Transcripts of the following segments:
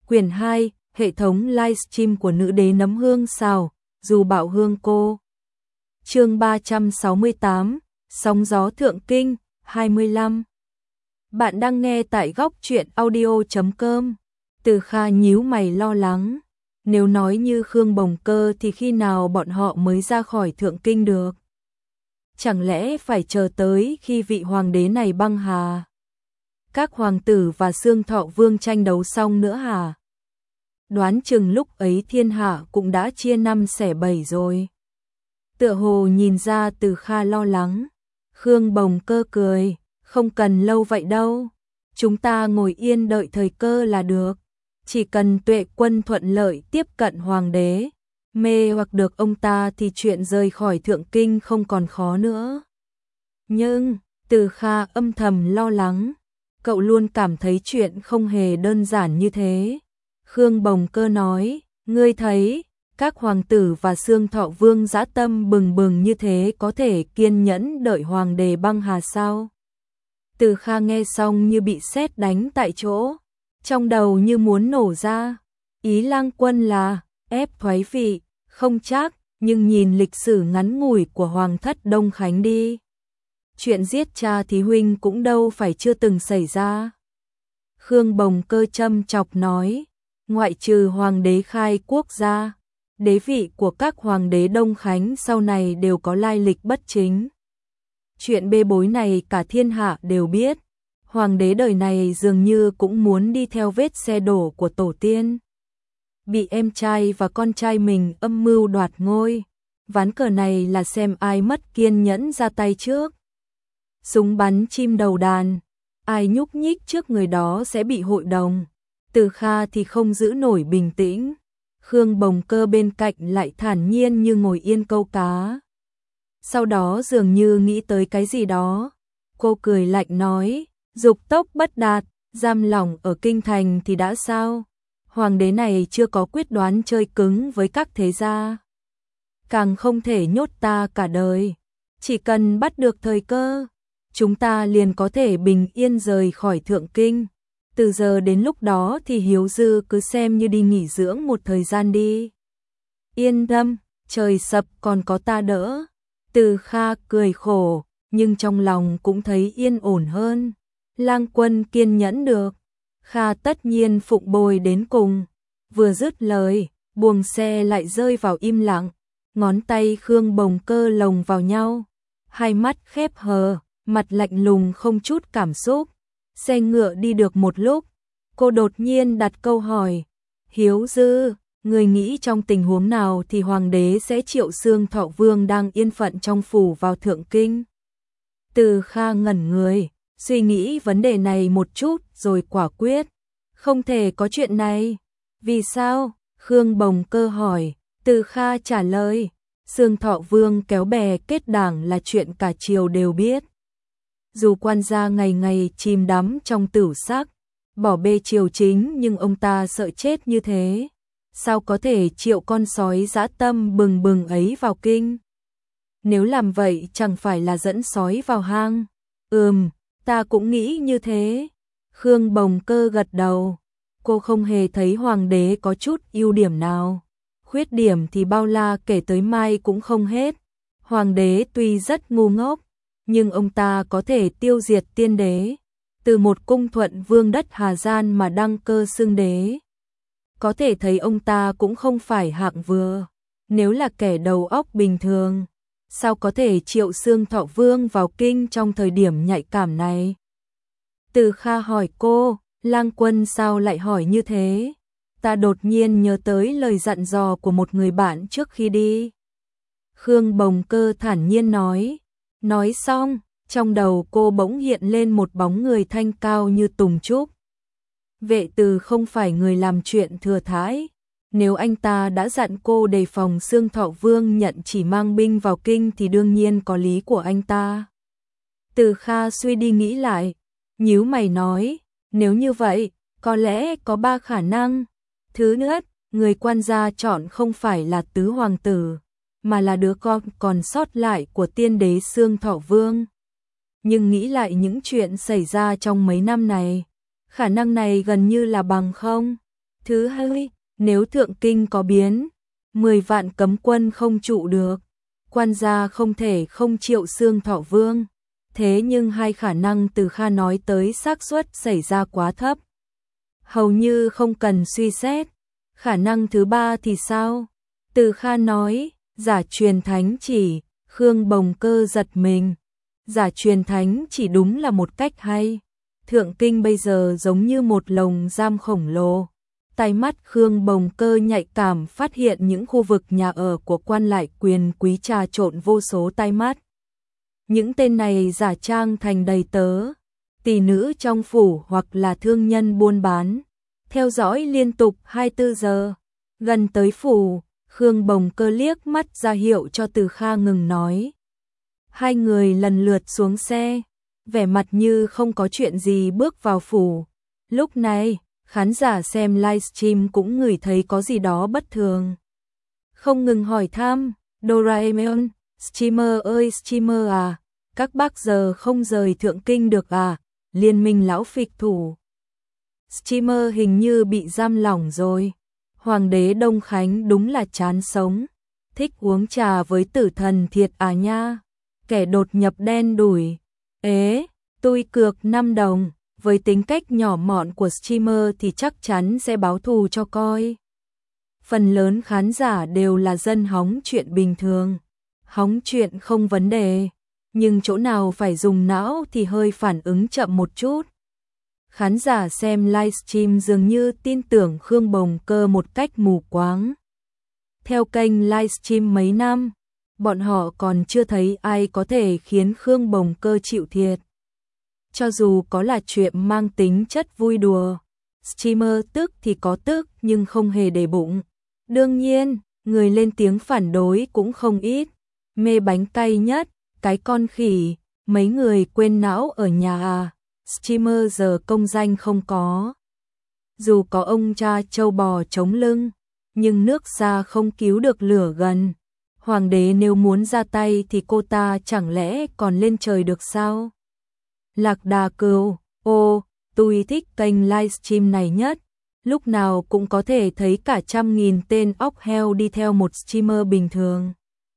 Quyển 2, hệ thống livestream của nữ đế nấm hương xào, dù bảo hương cô. Chương 368, sóng gió thượng kinh, 25. Bạn đang nghe tại góc truyện audio.com. Từ Kha nhíu mày lo lắng. Nếu nói như Khương Bồng Cơ thì khi nào bọn họ mới ra khỏi thượng kinh được? Chẳng lẽ phải chờ tới khi vị hoàng đế này băng hà? Các hoàng tử và Xương Thọ Vương tranh đấu xong nữa hả? Đoán chừng lúc ấy thiên hạ cũng đã chia năm xẻ bảy rồi. Tựa hồ nhìn ra Từ Kha lo lắng. Khương Bồng Cơ cười, không cần lâu vậy đâu. Chúng ta ngồi yên đợi thời cơ là được. Chỉ cần Tuệ Quân thuận lợi tiếp cận hoàng đế, mê hoặc được ông ta thì chuyện rời khỏi thượng kinh không còn khó nữa. Nhưng, Từ Kha âm thầm lo lắng. Cậu luôn cảm thấy chuyện không hề đơn giản như thế. Khương Bồng Cơ nói, ngươi thấy, các hoàng tử và Xương Thọ Vương dã tâm bừng bừng như thế có thể kiên nhẫn đợi hoàng đế băng hà sao? Từ Kha nghe xong như bị sét đánh tại chỗ, trong đầu như muốn nổ ra. Ý Lang Quân là ép thoái vị, không chắc, nhưng nhìn lịch sử ngắn ngủi của Hoàng thất Đông Khánh đi. Chuyện giết cha thí huynh cũng đâu phải chưa từng xảy ra. Khương Bồng Cơ châm chọc nói, ngoại trừ hoàng đế khai quốc gia, đế vị của các hoàng đế Đông Khánh sau này đều có lai lịch bất chính. Chuyện bê bối này cả thiên hạ đều biết. Hoàng đế đời này dường như cũng muốn đi theo vết xe đổ của tổ tiên. Bị em trai và con trai mình âm mưu đoạt ngôi. Ván cờ này là xem ai mất kiên nhẫn ra tay trước. Súng bắn chim đầu đàn, ai nhúc nhích trước người đó sẽ bị hội đồng. Từ Kha thì không giữ nổi bình tĩnh. Khương Bồng Cơ bên cạnh lại thản nhiên như ngồi yên câu cá. Sau đó dường như nghĩ tới cái gì đó. Cô cười lạnh nói, dục tốc bất đạt, giam lỏng ở kinh thành thì đã sao? Hoàng đế này chưa có quyết đoán chơi cứng với các thế gia. Càng không thể nhốt ta cả đời. Chỉ cần bắt được thời cơ, chúng ta liền có thể bình yên rời khỏi thượng kinh. Từ giờ đến lúc đó thì Hiếu Dư cứ xem như đi nghỉ dưỡng một thời gian đi. Yên tâm, trời sập còn có ta đỡ. Từ Kha cười khổ, nhưng trong lòng cũng thấy yên ổn hơn. Lang Quân kiên nhẫn được, Kha tất nhiên phụng bồi đến cùng. Vừa dứt lời, buồng xe lại rơi vào im lặng. Ngón tay Khương Bồng Cơ lồng vào nhau, hai mắt khép hờ, mặt lạnh lùng không chút cảm xúc. Xe ngựa đi được một lúc, cô đột nhiên đặt câu hỏi, Hiếu Dư, người nghĩ trong tình huống nào thì hoàng đế sẽ triệu Xương Thọ Vương đang yên phận trong phủ vào thượng kinh? Từ Kha ngẩn người, suy nghĩ vấn đề này một chút rồi quả quyết, không thể có chuyện này. Vì sao? Khương Bồng Cơ hỏi. Từ Kha trả lời, Xương Thọ Vương kéo bè kết đảng là chuyện cả triều đều biết. Dù quan gia ngày ngày chìm đắm trong tửu sắc, bỏ bê triều chính nhưng ông ta sợ chết như thế. Sao có thể triệu con sói dã tâm bừng bừng ấy vào kinh? Nếu làm vậy chẳng phải là dẫn sói vào hang? Ta cũng nghĩ như thế. Khương Bồng Cơ gật đầu. Cô không hề thấy hoàng đế có chút ưu điểm nào. Khuyết điểm thì bao la kể tới mai cũng không hết. Hoàng đế tuy rất ngu ngốc, nhưng ông ta có thể tiêu diệt tiên đế. Từ một cung thuận vương đất Hà Gian mà đăng cơ xưng đế. Có thể thấy ông ta cũng không phải hạng vừa. Nếu là kẻ đầu óc bình thường, sao có thể triệu Xương Thọ Vương vào kinh trong thời điểm nhạy cảm này? Từ Kha hỏi cô, Lang Quân sao lại hỏi như thế? Ta đột nhiên nhớ tới lời dặn dò của một người bạn trước khi đi. Khương Bồng Cơ thản nhiên nói. Nói xong, trong đầu cô bỗng hiện lên một bóng người thanh cao như tùng trúc. Vệ Từ không phải người làm chuyện thừa thãi. Nếu anh ta đã dặn cô đề phòng Xương Thọ Vương nhận chỉ mang binh vào kinh thì đương nhiên có lý của anh ta. Từ Kha suy đi nghĩ lại, nhíu mày nói, nếu như vậy, có lẽ có 3 khả năng. Thứ nhất, người quan gia chọn không phải là tứ hoàng tử, mà là đứa con còn sót lại của tiên đế Xương Thọ Vương. Nhưng nghĩ lại những chuyện xảy ra trong mấy năm này, khả năng này gần như là bằng không. Thứ hai, nếu thượng kinh có biến, 10 vạn cấm quân không trụ được, quan gia không thể không triệu xương Thọ Vương. Thế nhưng hai khả năng Từ Kha nói tới xác suất xảy ra quá thấp, hầu như không cần suy xét. Khả năng thứ ba thì sao? Từ Kha nói, giả truyền thánh chỉ. Khương Bồng Cơ giật mình. Giả truyền thánh chỉ đúng là một cách hay. Thượng kinh bây giờ giống như một lồng giam khổng lồ. Tai mắt Khương Bồng Cơ nhạy cảm phát hiện những khu vực nhà ở của quan lại quyền quý trà trộn vô số tai mắt. Những tên này giả trang thành đầy tớ, tỷ nữ trong phủ hoặc là thương nhân buôn bán, theo dõi liên tục 24 giờ. Gần tới phủ, Khương Bồng Cơ liếc mắt ra hiệu cho Từ Kha ngừng nói. Hai người lần lượt xuống xe, vẻ mặt như không có chuyện gì bước vào phủ. Lúc này, khán giả xem livestream cũng ngửi thấy có gì đó bất thường. Không ngừng hỏi thăm, Doraemon, streamer ơi streamer à, các bác giờ không rời thượng kinh được à, liên minh lão phịch thủ. Streamer hình như bị giam lỏng rồi. Hoàng đế Đông Khánh đúng là chán sống, thích uống trà với tử thần thiệt à nha. Kẻ đột nhập đen đủi, ế, tôi cược 5 đồng, với tính cách nhỏ mọn của streamer thì chắc chắn sẽ báo thù cho coi. Phần lớn khán giả đều là dân hóng chuyện bình thường, hóng chuyện không vấn đề, nhưng chỗ nào phải dùng não thì hơi phản ứng chậm một chút. Khán giả xem livestream dường như tin tưởng Khương Bồng Cơ một cách mù quáng. Theo kênh livestream mấy năm, bọn họ còn chưa thấy ai có thể khiến Khương Bồng Cơ chịu thiệt. Cho dù có là chuyện mang tính chất vui đùa, streamer tức thì có tức nhưng không hề để bụng. Đương nhiên, người lên tiếng phản đối cũng không ít. Mê bánh cay nhất, cái con khỉ, mấy người quên não ở nhà à, streamer giờ công danh không có. Dù có ông cha trâu bò chống lưng, nhưng nước xa không cứu được lửa gần. Hoàng đế nếu muốn ra tay thì cô ta chẳng lẽ còn lên trời được sao? Lạc Đà Cừu, ô, tôi thích kênh livestream này nhất. Lúc nào cũng có thể thấy cả 100.000 tên óc heo đi theo một streamer bình thường.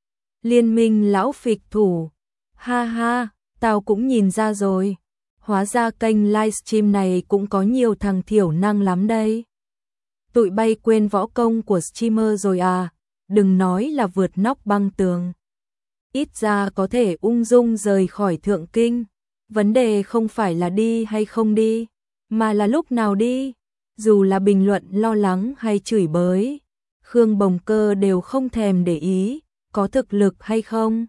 Liên minh lão phịch thủ, ha ha, tao cũng nhìn ra rồi. Hóa ra kênh livestream này cũng có nhiều thằng thiểu năng lắm đây. Tụi bay quên võ công của streamer rồi à, đừng nói là vượt nóc băng tường. Ít ra có thể ung dung rời khỏi thượng kinh. Vấn đề không phải là đi hay không đi, mà là lúc nào đi. Dù là bình luận lo lắng hay chửi bới, Khương Bồng Cơ đều không thèm để ý, có thực lực hay không.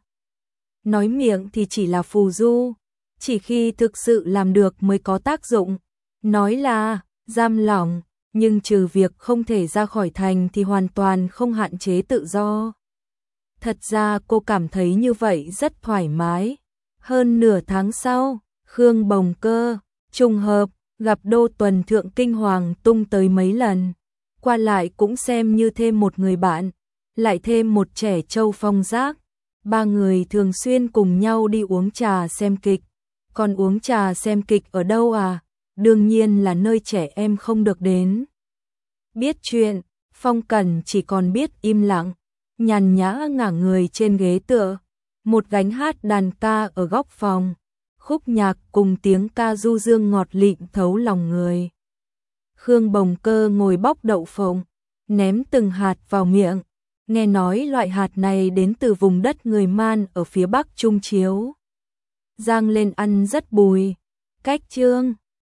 Nói miệng thì chỉ là phù du, chỉ khi thực sự làm được mới có tác dụng. Nói là giam lỏng, nhưng trừ việc không thể ra khỏi thành thì hoàn toàn không hạn chế tự do. Thật ra cô cảm thấy như vậy rất thoải mái. Hơn nửa tháng sau, Khương Bồng Cơ, trùng hợp, gặp Đô Tuần Thượng Kinh Hoàng Tung tới mấy lần. Qua lại cũng xem như thêm một người bạn, lại thêm một trẻ trâu phong giác. Ba người thường xuyên cùng nhau đi uống trà xem kịch. Còn uống trà xem kịch ở đâu à? Đương nhiên là nơi trẻ em không được đến. Biết chuyện, Phong Cẩn chỉ còn biết im lặng, nhàn nhã ngả người trên ghế tựa. Một gánh hát đàn ca ở góc phòng, khúc nhạc cùng tiếng ca du dương ngọt lịm thấu lòng người. Khương Bồng Cơ ngồi bóc đậu phộng, ném từng hạt vào miệng, nghe nói loại hạt này đến từ vùng đất người Man ở phía bắc Trung Chiếu. Rang lên ăn rất bùi. Cách chương